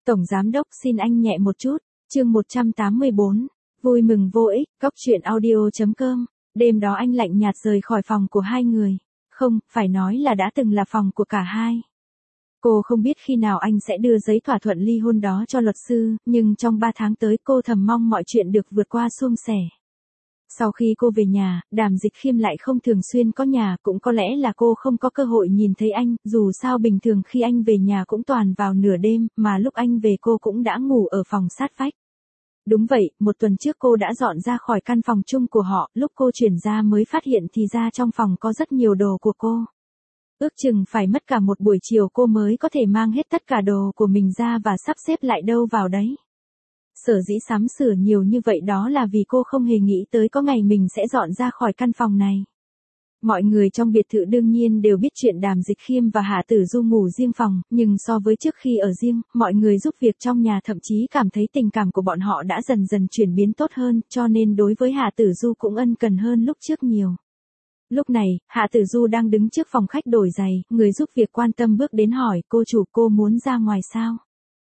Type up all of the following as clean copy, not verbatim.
Tổng giám đốc xin anh nhẹ một chút, chương 184, vui mừng vô ích, góc chuyện audio.com, đêm đó anh lạnh nhạt rời khỏi phòng của hai người, không, phải nói là đã từng là phòng của cả hai. Cô không biết khi nào anh sẽ đưa giấy thỏa thuận ly hôn đó cho luật sư, nhưng trong 3 tháng tới cô thầm mong mọi chuyện được vượt qua suôn sẻ. Sau khi cô về nhà, Đàm Dịch Khiêm lại không thường xuyên có nhà, cũng có lẽ là cô không có cơ hội nhìn thấy anh, dù sao bình thường khi anh về nhà cũng toàn vào nửa đêm, mà lúc anh về cô cũng đã ngủ ở phòng sát vách. Đúng vậy, một tuần trước cô đã dọn ra khỏi căn phòng chung của họ, lúc cô chuyển ra mới phát hiện thì ra trong phòng có rất nhiều đồ của cô. Ước chừng phải mất cả một buổi chiều cô mới có thể mang hết tất cả đồ của mình ra và sắp xếp lại đâu vào đấy. Sở dĩ sắm sửa nhiều như vậy đó là vì cô không hề nghĩ tới có ngày mình sẽ dọn ra khỏi căn phòng này. Mọi người trong biệt thự đương nhiên đều biết chuyện Đàm Dịch Khiêm và Hạ Tử Du ngủ riêng phòng, nhưng so với trước khi ở riêng, mọi người giúp việc trong nhà thậm chí cảm thấy tình cảm của bọn họ đã dần dần chuyển biến tốt hơn, cho nên đối với Hạ Tử Du cũng ân cần hơn lúc trước nhiều. Lúc này, Hạ Tử Du đang đứng trước phòng khách đổi giày, người giúp việc quan tâm bước đến hỏi, cô chủ, cô muốn ra ngoài sao?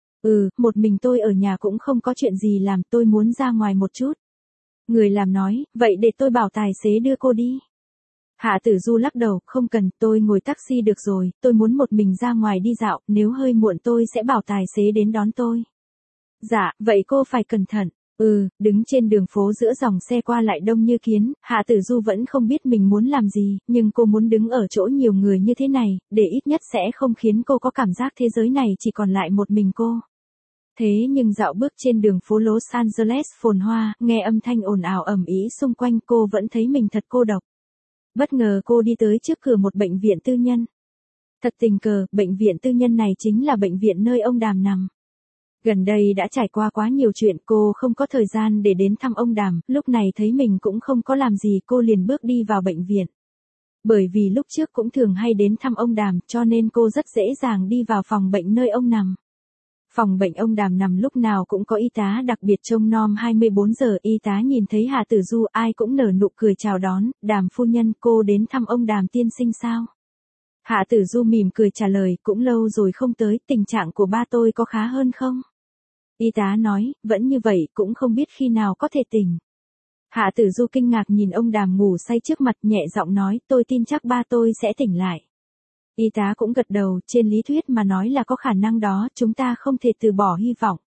Một mình tôi ở nhà cũng không có chuyện gì làm, tôi muốn ra ngoài một chút. Người làm nói, vậy để tôi bảo tài xế đưa cô đi. Hạ Tử Du lắc đầu, không cần, tôi ngồi taxi được rồi, tôi muốn một mình ra ngoài đi dạo, nếu hơi muộn tôi sẽ bảo tài xế đến đón tôi. Dạ, vậy cô phải cẩn thận. Đứng trên đường phố giữa dòng xe qua lại đông như kiến, Hạ Tử Du vẫn không biết mình muốn làm gì, nhưng cô muốn đứng ở chỗ nhiều người như thế này, để ít nhất sẽ không khiến cô có cảm giác thế giới này chỉ còn lại một mình cô. Thế nhưng dạo bước trên đường phố Los Angeles phồn hoa, nghe âm thanh ồn ào ầm ĩ xung quanh cô vẫn thấy mình thật cô độc. Bất ngờ cô đi tới trước cửa một bệnh viện tư nhân. Thật tình cờ, bệnh viện tư nhân này chính là bệnh viện nơi ông Đàm nằm. Gần đây đã trải qua quá nhiều chuyện, cô không có thời gian để đến thăm ông Đàm, lúc này thấy mình cũng không có làm gì cô liền bước đi vào bệnh viện. Bởi vì lúc trước cũng thường hay đến thăm ông Đàm cho nên cô rất dễ dàng đi vào phòng bệnh nơi ông nằm. Phòng bệnh ông Đàm nằm lúc nào cũng có y tá đặc biệt trông nom 24 giờ, y tá nhìn thấy Hạ Tử Du ai cũng nở nụ cười chào đón, Đàm phu nhân cô đến thăm ông Đàm tiên sinh sao? Hạ Tử Du mỉm cười trả lời, cũng lâu rồi không tới, tình trạng của ba tôi có khá hơn không? Y tá nói, vẫn như vậy, cũng không biết khi nào có thể tỉnh. Hạ Tử Du kinh ngạc nhìn ông Đàm ngủ say trước mặt, nhẹ giọng nói, tôi tin chắc ba tôi sẽ tỉnh lại. Y tá cũng gật đầu, trên lý thuyết mà nói là có khả năng đó, chúng ta không thể từ bỏ hy vọng.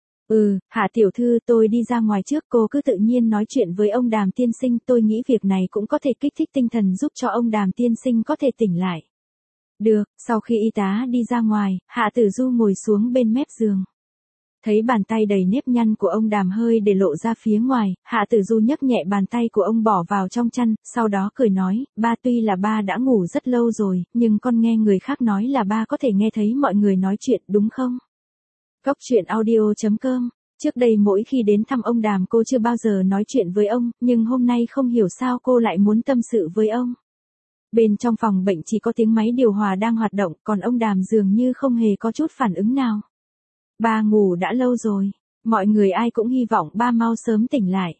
Hạ tiểu thư, tôi đi ra ngoài trước, cô cứ tự nhiên nói chuyện với ông Đàm tiên sinh, tôi nghĩ việc này cũng có thể kích thích tinh thần giúp cho ông Đàm tiên sinh có thể tỉnh lại. Được, sau khi y tá đi ra ngoài, Hạ Tử Du ngồi xuống bên mép giường. Thấy bàn tay đầy nếp nhăn của ông Đàm hơi để lộ ra phía ngoài, Hạ Tử Du nhấc nhẹ bàn tay của ông bỏ vào trong chăn, sau đó cười nói, ba tuy là ba đã ngủ rất lâu rồi, nhưng con nghe người khác nói là ba có thể nghe thấy mọi người nói chuyện đúng không? Góc chuyện audio.com, trước đây mỗi khi đến thăm ông Đàm cô chưa bao giờ nói chuyện với ông, nhưng hôm nay không hiểu sao cô lại muốn tâm sự với ông. Bên trong phòng bệnh chỉ có tiếng máy điều hòa đang hoạt động, còn ông Đàm dường như không hề có chút phản ứng nào. Ba ngủ đã lâu rồi, mọi người ai cũng hy vọng ba mau sớm tỉnh lại.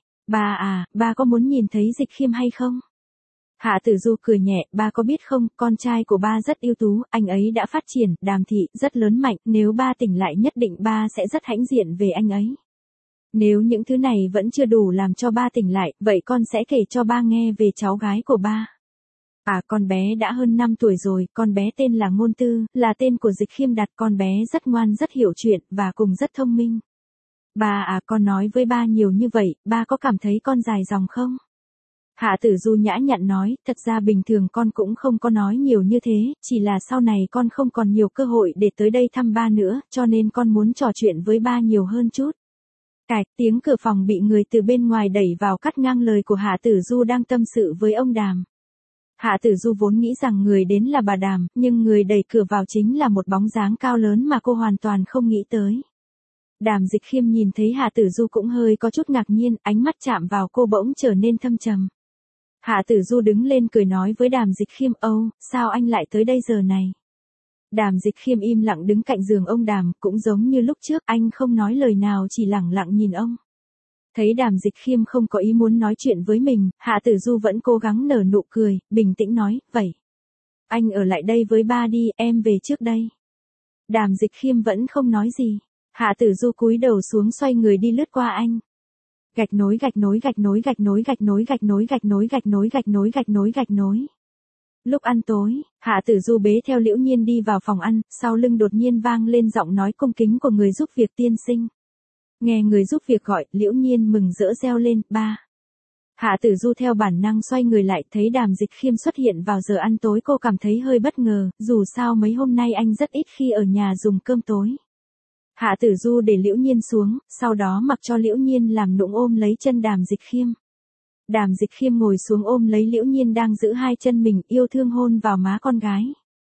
Ba có muốn nhìn thấy Dịch Khiêm hay không? Hạ Tử Du cười nhẹ, ba có biết không, con trai của ba rất ưu tú, anh ấy đã phát triển, Đàm thị, rất lớn mạnh, nếu ba tỉnh lại nhất định ba sẽ rất hãnh diện về anh ấy. Nếu những thứ này vẫn chưa đủ làm cho ba tỉnh lại, vậy con sẽ kể cho ba nghe về cháu gái của ba. Con bé đã hơn 5 tuổi rồi, con bé tên là Ngôn Tư, là tên của Dịch Khiêm đặt, con bé rất ngoan rất hiểu chuyện, và cùng rất thông minh. Con nói với ba nhiều như vậy, ba có cảm thấy con dài dòng không? Hạ Tử Du nhã nhặn nói, thật ra bình thường con cũng không có nói nhiều như thế, chỉ là sau này con không còn nhiều cơ hội để tới đây thăm ba nữa, cho nên con muốn trò chuyện với ba nhiều hơn chút. Tiếng cửa phòng bị người từ bên ngoài đẩy vào cắt ngang lời của Hạ Tử Du đang tâm sự với ông Đàm. Hạ Tử Du vốn nghĩ rằng người đến là bà Đàm, nhưng người đẩy cửa vào chính là một bóng dáng cao lớn mà cô hoàn toàn không nghĩ tới. Đàm Dịch Khiêm nhìn thấy Hạ Tử Du cũng hơi có chút ngạc nhiên, ánh mắt chạm vào cô bỗng trở nên thâm trầm. Hạ Tử Du đứng lên cười nói với Đàm Dịch Khiêm, sao anh lại tới đây giờ này? Đàm Dịch Khiêm im lặng đứng cạnh giường ông Đàm, cũng giống như lúc trước, anh không nói lời nào chỉ lẳng lặng nhìn ông. Thấy Đàm Dịch Khiêm không có ý muốn nói chuyện với mình, Hạ Tử Du vẫn cố gắng nở nụ cười, bình tĩnh nói, vậy. Anh ở lại đây với ba đi, em về trước đây. Đàm Dịch Khiêm vẫn không nói gì. Hạ Tử Du cúi đầu xuống xoay người đi lướt qua anh. Gạch nối gạch nối gạch nối gạch nối gạch nối gạch nối gạch nối gạch nối gạch nối gạch nối gạch nối. Lúc ăn tối, Hạ Tử Du bế theo Liễu Nhiên đi vào phòng ăn, sau lưng đột nhiên vang lên giọng nói cung kính của người giúp việc tiên sinh. Nghe người giúp việc gọi, Liễu Nhiên mừng rỡ reo lên, ba. Hạ Tử Du theo bản năng xoay người lại, thấy Đàm Dịch Khiêm xuất hiện vào giờ ăn tối, cô cảm thấy hơi bất ngờ, dù sao mấy hôm nay anh rất ít khi ở nhà dùng cơm tối. Hạ Tử Du để Liễu Nhiên xuống, sau đó mặc cho Liễu Nhiên làm nũng ôm lấy chân Đàm Dịch Khiêm. Đàm Dịch Khiêm ngồi xuống ôm lấy Liễu Nhiên đang giữ hai chân mình, yêu thương hôn vào má con gái.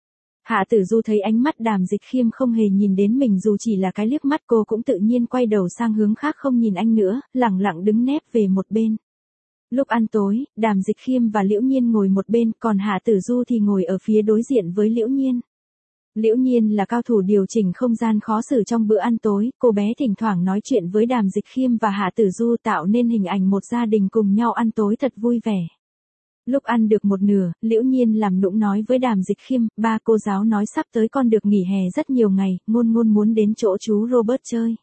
Hạ Tử Du thấy ánh mắt Đàm Dịch Khiêm không hề nhìn đến mình, dù chỉ là cái liếc mắt, cô cũng tự nhiên quay đầu sang hướng khác không nhìn anh nữa, lẳng lặng đứng nép về một bên. Lúc ăn tối, Đàm Dịch Khiêm và Liễu Nhiên ngồi một bên, còn Hạ Tử Du thì ngồi ở phía đối diện với Liễu Nhiên. Liễu Nhiên là cao thủ điều chỉnh không gian khó xử trong bữa ăn tối, cô bé thỉnh thoảng nói chuyện với Đàm Dịch Khiêm và Hạ Tử Du, tạo nên hình ảnh một gia đình cùng nhau ăn tối thật vui vẻ. Lúc ăn được một nửa, Liễu Nhiên làm nũng nói với Đàm Dịch Khiêm, ba, cô giáo nói sắp tới con được nghỉ hè rất nhiều ngày, Ngôn Ngôn muốn đến chỗ chú Robert chơi.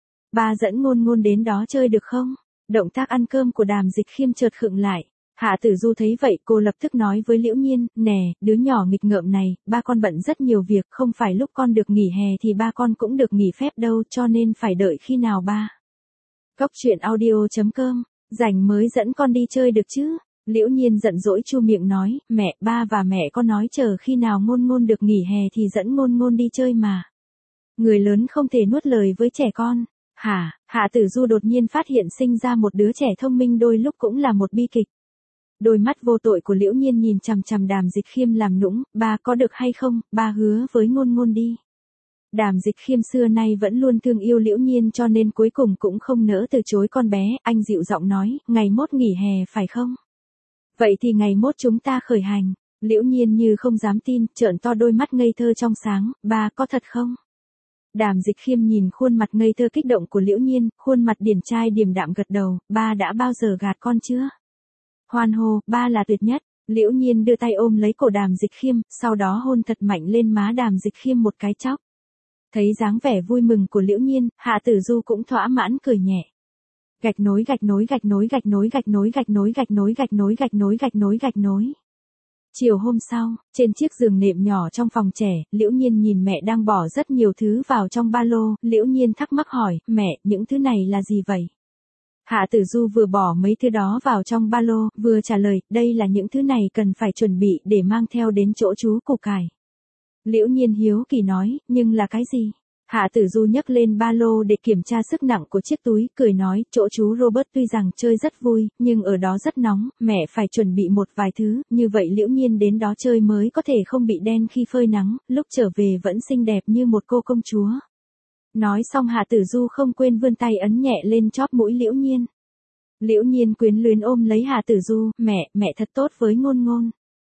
Ba dẫn Ngôn Ngôn đến đó chơi được không? Động tác ăn cơm của Đàm Dịch Khiêm chợt khựng lại. Hạ Tử Du thấy vậy, cô lập tức nói với Liễu Nhiên, nè, đứa nhỏ nghịch ngợm này, ba con bận rất nhiều việc, không phải lúc con được nghỉ hè thì ba con cũng được nghỉ phép đâu, cho nên phải đợi khi nào ba. Cóc truyện audio.com, rảnh mới dẫn con đi chơi được chứ. Liễu Nhiên giận dỗi chu miệng nói, mẹ, ba và mẹ con nói chờ khi nào Ngôn Ngôn được nghỉ hè thì dẫn Ngôn Ngôn đi chơi mà. Người lớn không thể nuốt lời với trẻ con. Hả? Hạ Tử Du đột nhiên phát hiện sinh ra một đứa trẻ thông minh đôi lúc cũng là một bi kịch. Đôi mắt vô tội của Liễu Nhiên nhìn chằm chằm Đàm Dịch Khiêm làm nũng, ba có được hay không, ba hứa với Ngôn Ngôn đi. Đàm Dịch Khiêm xưa nay vẫn luôn thương yêu Liễu Nhiên cho nên cuối cùng cũng không nỡ từ chối con bé, anh dịu giọng nói, ngày mốt nghỉ hè phải không? Vậy thì ngày mốt chúng ta khởi hành. Liễu Nhiên như không dám tin, trợn to đôi mắt ngây thơ trong sáng, ba có thật không? Đàm Dịch Khiêm nhìn khuôn mặt ngây thơ kích động của Liễu Nhiên, khuôn mặt điển trai điềm đạm gật đầu, ba đã bao giờ gạt con chưa? Hoan hô, ba là tuyệt nhất. Liễu Nhiên đưa tay ôm lấy cổ Đàm Dịch Khiêm, sau đó hôn thật mạnh lên má Đàm Dịch Khiêm một cái chóc. Thấy dáng vẻ vui mừng của Liễu Nhiên, Hạ Tử Du cũng thỏa mãn cười nhẹ. Gạch nối gạch nối gạch nối gạch nối gạch nối gạch nối gạch nối gạch nối gạch nối gạch nối gạch nối. Chiều hôm sau, trên chiếc giường nệm nhỏ trong phòng trẻ, Liễu Nhiên nhìn mẹ đang bỏ rất nhiều thứ vào trong ba lô, Liễu Nhiên thắc mắc hỏi, mẹ, những thứ này là gì vậy? Hạ Tử Du vừa bỏ mấy thứ đó vào trong ba lô, vừa trả lời, đây là những thứ này cần phải chuẩn bị để mang theo đến chỗ chú Củ Cải. Liễu Nhiên hiếu kỳ nói, nhưng là cái gì? Hạ Tử Du nhấc lên ba lô để kiểm tra sức nặng của chiếc túi, cười nói, chỗ chú Robert tuy rằng chơi rất vui, nhưng ở đó rất nóng, mẹ phải chuẩn bị một vài thứ, như vậy Liễu Nhiên đến đó chơi mới có thể không bị đen khi phơi nắng, lúc trở về vẫn xinh đẹp như một cô công chúa. Nói xong Hạ Tử Du không quên vươn tay ấn nhẹ lên chóp mũi Liễu Nhiên. Liễu Nhiên quyến luyến ôm lấy Hạ Tử Du, mẹ thật tốt với Ngôn Ngôn.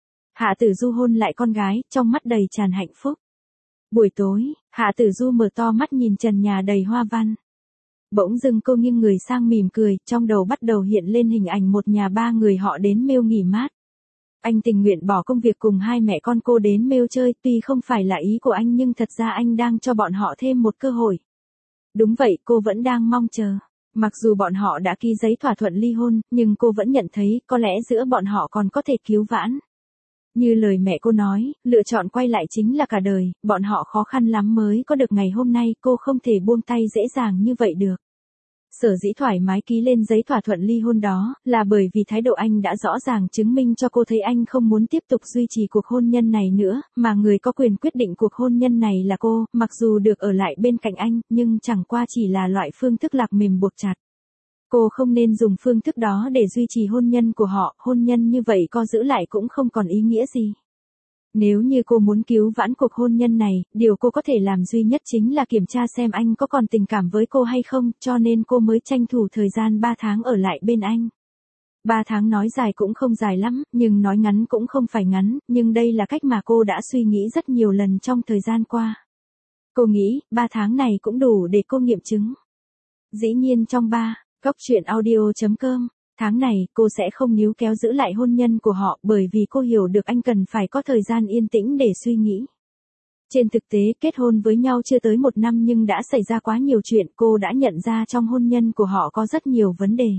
Hạ Tử Du hôn lại con gái, trong mắt đầy tràn hạnh phúc. Buổi tối, Hạ Tử Du mở to mắt nhìn trần nhà đầy hoa văn. Bỗng dưng cô nghiêng người sang mỉm cười, trong đầu bắt đầu hiện lên hình ảnh một nhà ba người họ đến Mêu nghỉ mát. Anh tình nguyện bỏ công việc cùng hai mẹ con cô đến Mêu chơi, tuy không phải là ý của anh nhưng thật ra anh đang cho bọn họ thêm một cơ hội. Đúng vậy, cô vẫn đang mong chờ. Mặc dù bọn họ đã ký giấy thỏa thuận ly hôn, nhưng cô vẫn nhận thấy có lẽ giữa bọn họ còn có thể cứu vãn. Như lời mẹ cô nói, lựa chọn quay lại chính là cả đời, bọn họ khó khăn lắm mới có được ngày hôm nay, cô không thể buông tay dễ dàng như vậy được. Sở dĩ thoải mái ký lên giấy thỏa thuận ly hôn đó, là bởi vì thái độ anh đã rõ ràng chứng minh cho cô thấy anh không muốn tiếp tục duy trì cuộc hôn nhân này nữa, mà người có quyền quyết định cuộc hôn nhân này là cô, mặc dù được ở lại bên cạnh anh, nhưng chẳng qua chỉ là loại phương thức lạc mềm buộc chặt. Cô không nên dùng phương thức đó để duy trì hôn nhân của họ, hôn nhân như vậy có giữ lại cũng không còn ý nghĩa gì. Nếu như cô muốn cứu vãn cuộc hôn nhân này, điều cô có thể làm duy nhất chính là kiểm tra xem anh có còn tình cảm với cô hay không, cho nên cô mới tranh thủ thời gian 3 tháng ở lại bên anh. 3 tháng nói dài cũng không dài lắm, nhưng nói ngắn cũng không phải ngắn, nhưng đây là cách mà cô đã suy nghĩ rất nhiều lần trong thời gian qua. Cô nghĩ, 3 tháng này cũng đủ để cô nghiệm chứng. Dĩ nhiên trong Cóc truyện audio.com, tháng này, cô sẽ không níu kéo giữ lại hôn nhân của họ bởi vì cô hiểu được anh cần phải có thời gian yên tĩnh để suy nghĩ. Trên thực tế, kết hôn với nhau chưa tới 1 năm nhưng đã xảy ra quá nhiều chuyện, cô đã nhận ra trong hôn nhân của họ có rất nhiều vấn đề.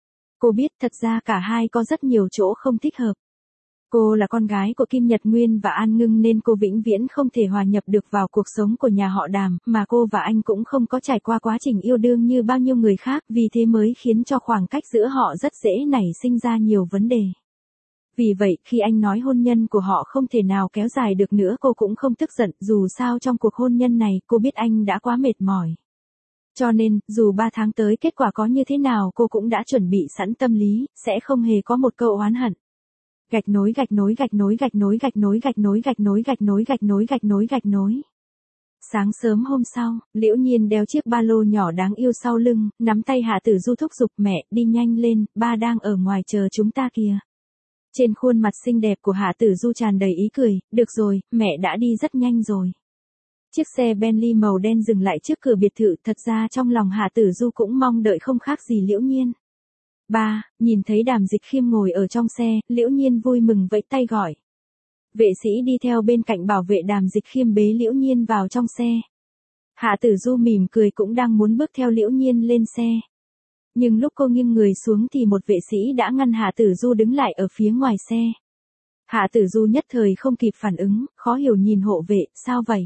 Cô biết thật ra cả hai có rất nhiều chỗ không thích hợp. Cô là con gái của Kim Nhật Nguyên và An Ngưng nên cô vĩnh viễn không thể hòa nhập được vào cuộc sống của nhà họ Đàm, mà cô và anh cũng không có trải qua quá trình yêu đương như bao nhiêu người khác, vì thế mới khiến cho khoảng cách giữa họ rất dễ nảy sinh ra nhiều vấn đề. Vì vậy, khi anh nói hôn nhân của họ không thể nào kéo dài được nữa, cô cũng không tức giận, dù sao trong cuộc hôn nhân này, cô biết anh đã quá mệt mỏi. Cho nên, dù 3 tháng tới kết quả có như thế nào cô cũng đã chuẩn bị sẵn tâm lý, sẽ không hề có một câu oán hận. Gạch nối gạch nối gạch nối gạch nối gạch nối gạch nối gạch nối gạch nối gạch nối gạch nối gạch nối. Sáng sớm hôm sau, Liễu Nhiên đeo chiếc ba lô nhỏ đáng yêu sau lưng, nắm tay Hạ Tử Du thúc giục mẹ, đi nhanh lên, ba đang ở ngoài chờ chúng ta kìa. Trên khuôn mặt xinh đẹp của Hạ Tử Du tràn đầy ý cười, được rồi, mẹ đã đi rất nhanh rồi. Chiếc xe Bentley màu đen dừng lại trước cửa biệt thự, thật ra trong lòng Hạ Tử Du cũng mong đợi không khác gì Liễu Nhiên. Ba, nhìn thấy Đàm Dịch Khiêm ngồi ở trong xe, Liễu Nhiên vui mừng vẫy tay gọi. Vệ sĩ đi theo bên cạnh bảo vệ Đàm Dịch Khiêm bế Liễu Nhiên vào trong xe. Hạ Tử Du mỉm cười cũng đang muốn bước theo Liễu Nhiên lên xe. Nhưng lúc cô nghiêng người xuống thì một vệ sĩ đã ngăn Hạ Tử Du đứng lại ở phía ngoài xe. Hạ Tử Du nhất thời không kịp phản ứng, khó hiểu nhìn hộ vệ, sao vậy?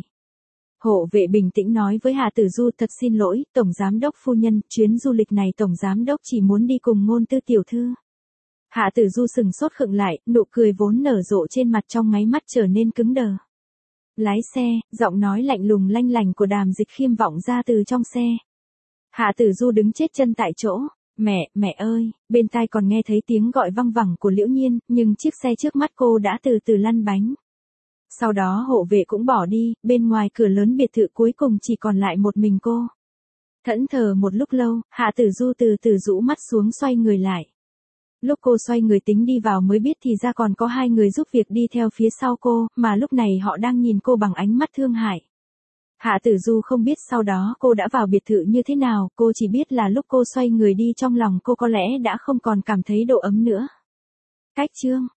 Hộ vệ bình tĩnh nói với Hạ Tử Du, thật xin lỗi, Tổng Giám đốc phu nhân, chuyến du lịch này Tổng Giám đốc chỉ muốn đi cùng Ngôn Tư tiểu thư. Hạ Tử Du sừng sốt khựng lại, nụ cười vốn nở rộ trên mặt trong nháy mắt trở nên cứng đờ. Lái xe, giọng nói lạnh lùng lanh lành của Đàm Dịch Khiêm vọng ra từ trong xe. Hạ Tử Du đứng chết chân tại chỗ. Mẹ ơi, bên tai còn nghe thấy tiếng gọi văng vẳng của Liễu Nhiên, nhưng chiếc xe trước mắt cô đã từ từ lăn bánh. Sau đó hộ vệ cũng bỏ đi, bên ngoài cửa lớn biệt thự cuối cùng chỉ còn lại một mình cô. Thẫn thờ một lúc lâu, Hạ Tử Du từ từ rũ mắt xuống xoay người lại. Lúc cô xoay người tính đi vào mới biết thì ra còn có 2 người giúp việc đi theo phía sau cô, mà lúc này họ đang nhìn cô bằng ánh mắt thương hại. Hạ Tử Du không biết sau đó cô đã vào biệt thự như thế nào, cô chỉ biết là lúc cô xoay người đi trong lòng cô có lẽ đã không còn cảm thấy độ ấm nữa. Cách chương